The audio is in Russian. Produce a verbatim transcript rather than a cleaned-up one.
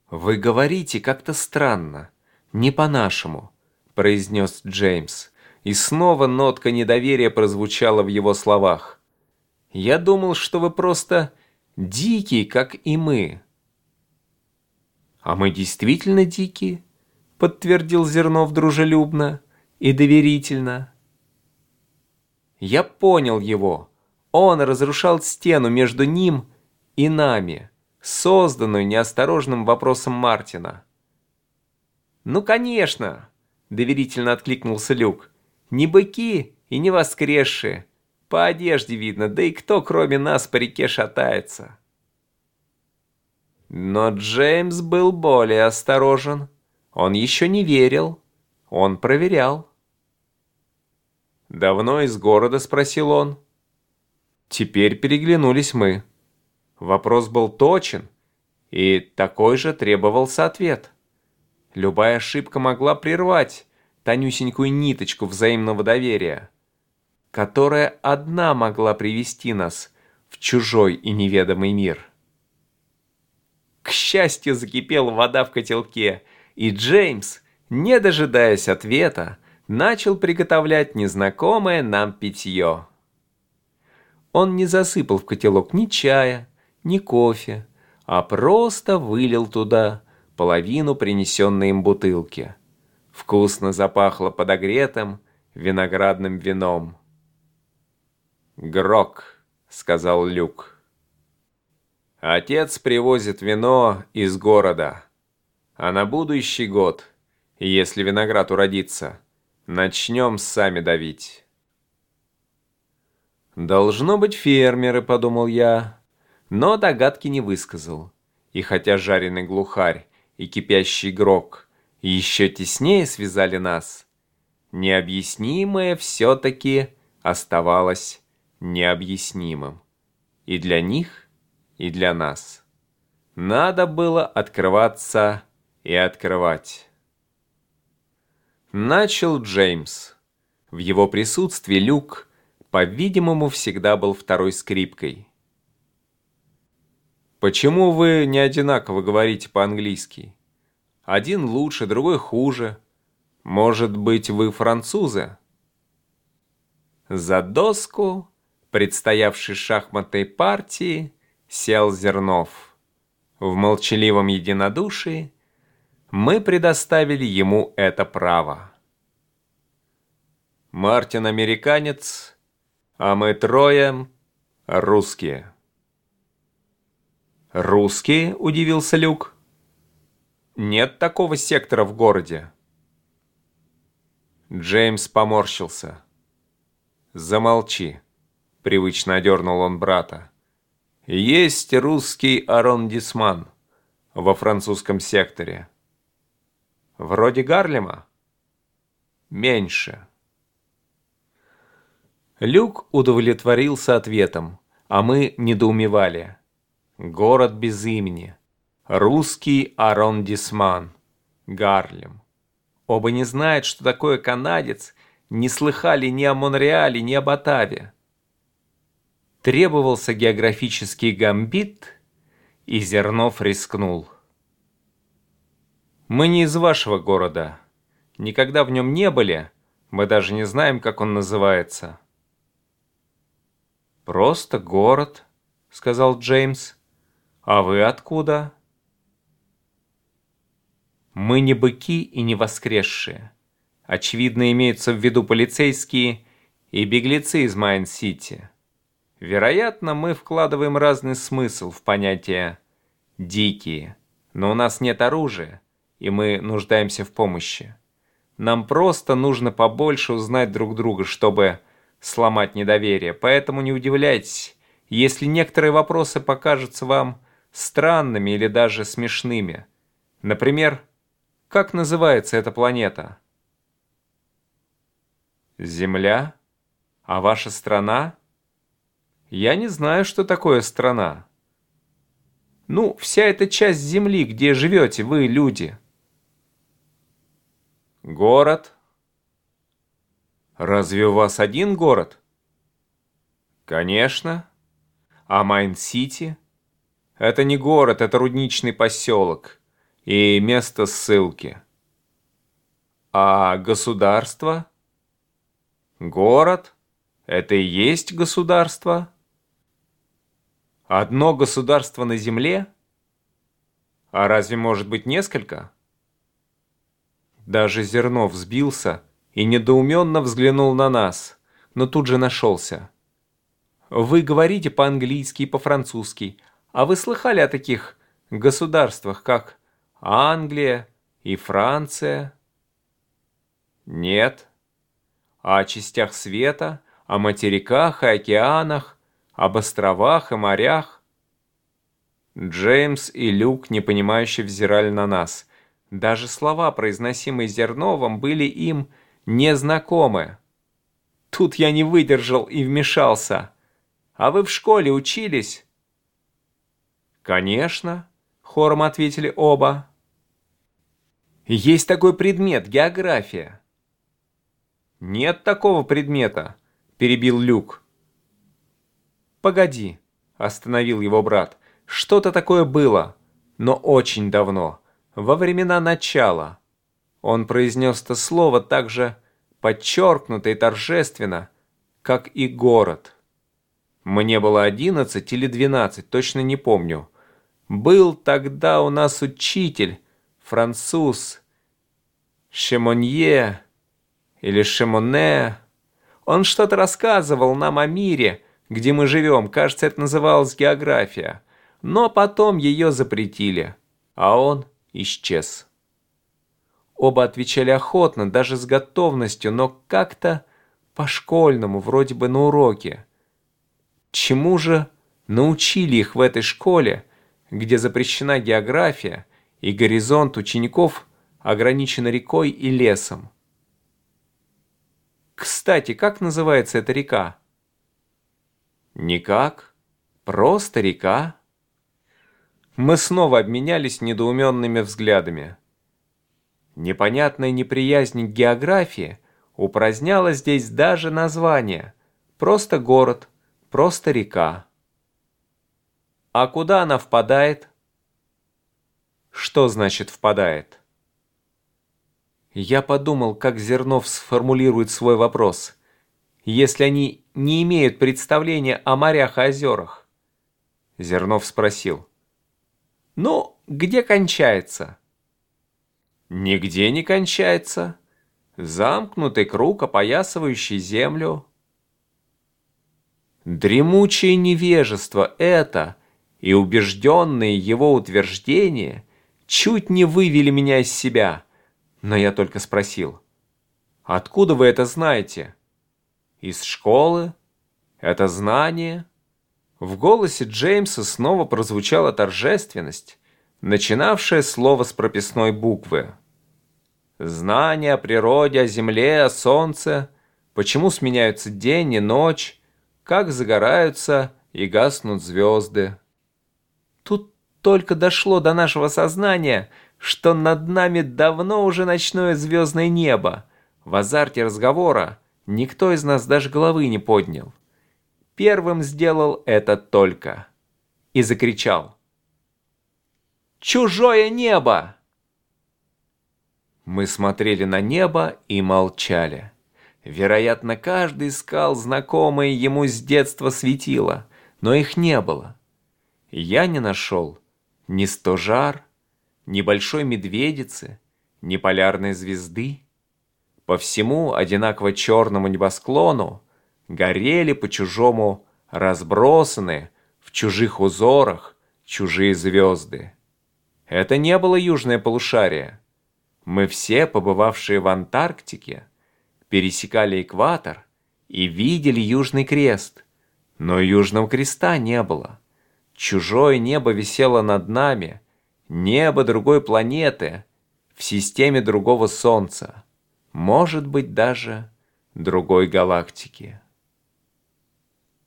«Вы говорите как-то странно, не по-нашему», — произнес Джеймс, и снова нотка недоверия прозвучала в его словах. «Я думал, что вы просто дикий, как и мы». «А мы действительно дикие», — подтвердил Зернов дружелюбно и доверительно. Я понял его. Он разрушал стену между ним и нами, созданную неосторожным вопросом Мартина. «Ну, конечно», — доверительно откликнулся Люк, — «не быки и не воскресшие. По одежде видно, да и кто, кроме нас, по реке шатается». Но Джеймс был более осторожен. Он еще не верил. Он проверял. «Давно из города?» — спросил он. Теперь переглянулись мы. Вопрос был точен, и такой же требовался ответ. Любая ошибка могла прервать тонюсенькую ниточку взаимного доверия, которая одна могла привести нас в чужой и неведомый мир. К счастью, закипела вода в котелке, и Джеймс, не дожидаясь ответа, начал приготовлять незнакомое нам питье. Он не засыпал в котелок ни чая, ни кофе, а просто вылил туда половину принесенной им бутылки. Вкусно запахло подогретым виноградным вином. «Грок», — сказал Люк. «Отец привозит вино из города, а на будущий год, если виноград уродится, начнем сами давить». «Должно быть фермеры», — подумал я, но догадки не высказал. И хотя жареный глухарь и кипящий грок еще теснее связали нас, необъяснимое все-таки оставалось необъяснимым. И для них, и для нас. Надо было открываться и открывать. Начал Джеймс. В его присутствии Люк, по-видимому, всегда был второй скрипкой. «Почему вы не одинаково говорите по-английски? Один лучше, другой хуже. Может быть, вы французы?» За доску предстоявшей шахматной партии сел Зернов. В молчаливом единодушии мы предоставили ему это право. Мартин американец, а мы трое русские. «Русские?» – удивился Люк. «Нет такого сектора в городе». Джеймс поморщился. «Замолчи», – привычно одернул он брата. «Есть русский аррондисман во французском секторе. Вроде Гарлема? Меньше». Люк удовлетворился ответом, а мы недоумевали. Город без имени. Русский аррондисман. Гарлем. Оба не знают, что такое канадец, не слыхали ни о Монреале, ни об Оттаве. Требовался географический гамбит, и Зернов рискнул. «Мы не из вашего города. Никогда в нем не были. Мы даже не знаем, как он называется». «Просто город», — сказал Джеймс. «А вы откуда?» «Мы не быки и не воскресшие. Очевидно, имеются в виду полицейские и беглецы из Майн-Сити. Вероятно, мы вкладываем разный смысл в понятие «дикие», но у нас нет оружия, и мы нуждаемся в помощи. Нам просто нужно побольше узнать друг друга, чтобы сломать недоверие, поэтому не удивляйтесь, если некоторые вопросы покажутся вам странными или даже смешными. Например, как называется эта планета? Земля? А ваша страна? Я не знаю, что такое страна. Ну, вся эта часть Земли, где живете вы, люди. Город? Разве у вас один город? Конечно. А Майн-Сити? Это не город, это рудничный поселок. и место ссылки. А государство? Город? Это и есть государство? Одно государство на земле? А разве может быть несколько? Даже Зернов взбился и недоуменно взглянул на нас, но тут же нашелся. Вы говорите по-английски и по-французски, а вы слыхали о таких государствах, как Англия и Франция? Нет. А о частях света, о материках и океанах, об островах и морях? Джеймс и Люк непонимающе взирали на нас. Даже слова, произносимые Зерновым, были им незнакомы. Тут я не выдержал и вмешался. А вы в школе учились? Конечно, хором ответили оба. Есть такой предмет — география. Нет такого предмета, перебил Люк. Погоди, остановил его брат. Что-то такое было, но очень давно, во времена начала. Он произнес это слово так же подчеркнуто и торжественно, как и город. Мне было одиннадцать или двенадцать, точно не помню. Был тогда у нас учитель, француз, Шемонье или Шемоне. Он что-то рассказывал нам о мире, где мы живем. Кажется, это называлось география. Но потом ее запретили, а он исчез. Оба отвечали охотно, даже с готовностью, но как-то по-школьному, вроде бы на уроке. Чему же научили их в этой школе, где запрещена география и горизонт учеников ограничен рекой и лесом? Кстати, как называется эта река? Никак, просто река. Мы снова обменялись недоуменными взглядами. Непонятная неприязнь к географии упраздняла здесь даже название. Просто город, просто река. А куда она впадает? Что значит впадает? Я подумал, как Зернов сформулирует свой вопрос, если они не имеют представления о морях и озерах. Зернов спросил. Ну, где кончается? Нигде не кончается. Замкнутый круг, опоясывающий землю. Дремучее невежество это и убежденные его утверждения чуть не вывели меня из себя. Но я только спросил. Откуда вы это знаете? Из школы? Это знание? В голосе Джеймса снова прозвучала торжественность, начинавшая слово с прописной буквы. Знание о природе, о земле, о солнце, почему сменяются день и ночь, как загораются и гаснут звезды. Тут только дошло до нашего сознания, что над нами давно уже ночное звездное небо. В азарте разговора никто из нас даже головы не поднял. Первым сделал это только. И закричал. «Чужое небо!» Мы смотрели на небо и молчали. Вероятно, каждый искал знакомые ему с детства светила, но их не было. Я не нашел ни стожар, ни большой медведицы, ни полярной звезды. По всему одинаково черному небосклону горели по-чужому разбросаны в чужих узорах чужие звезды. Это не было южное полушарие. Мы все, побывавшие в Антарктике, пересекали экватор и видели Южный Крест, но Южного Креста не было. Чужое небо висело над нами, небо другой планеты, в системе другого Солнца, может быть, даже другой галактики.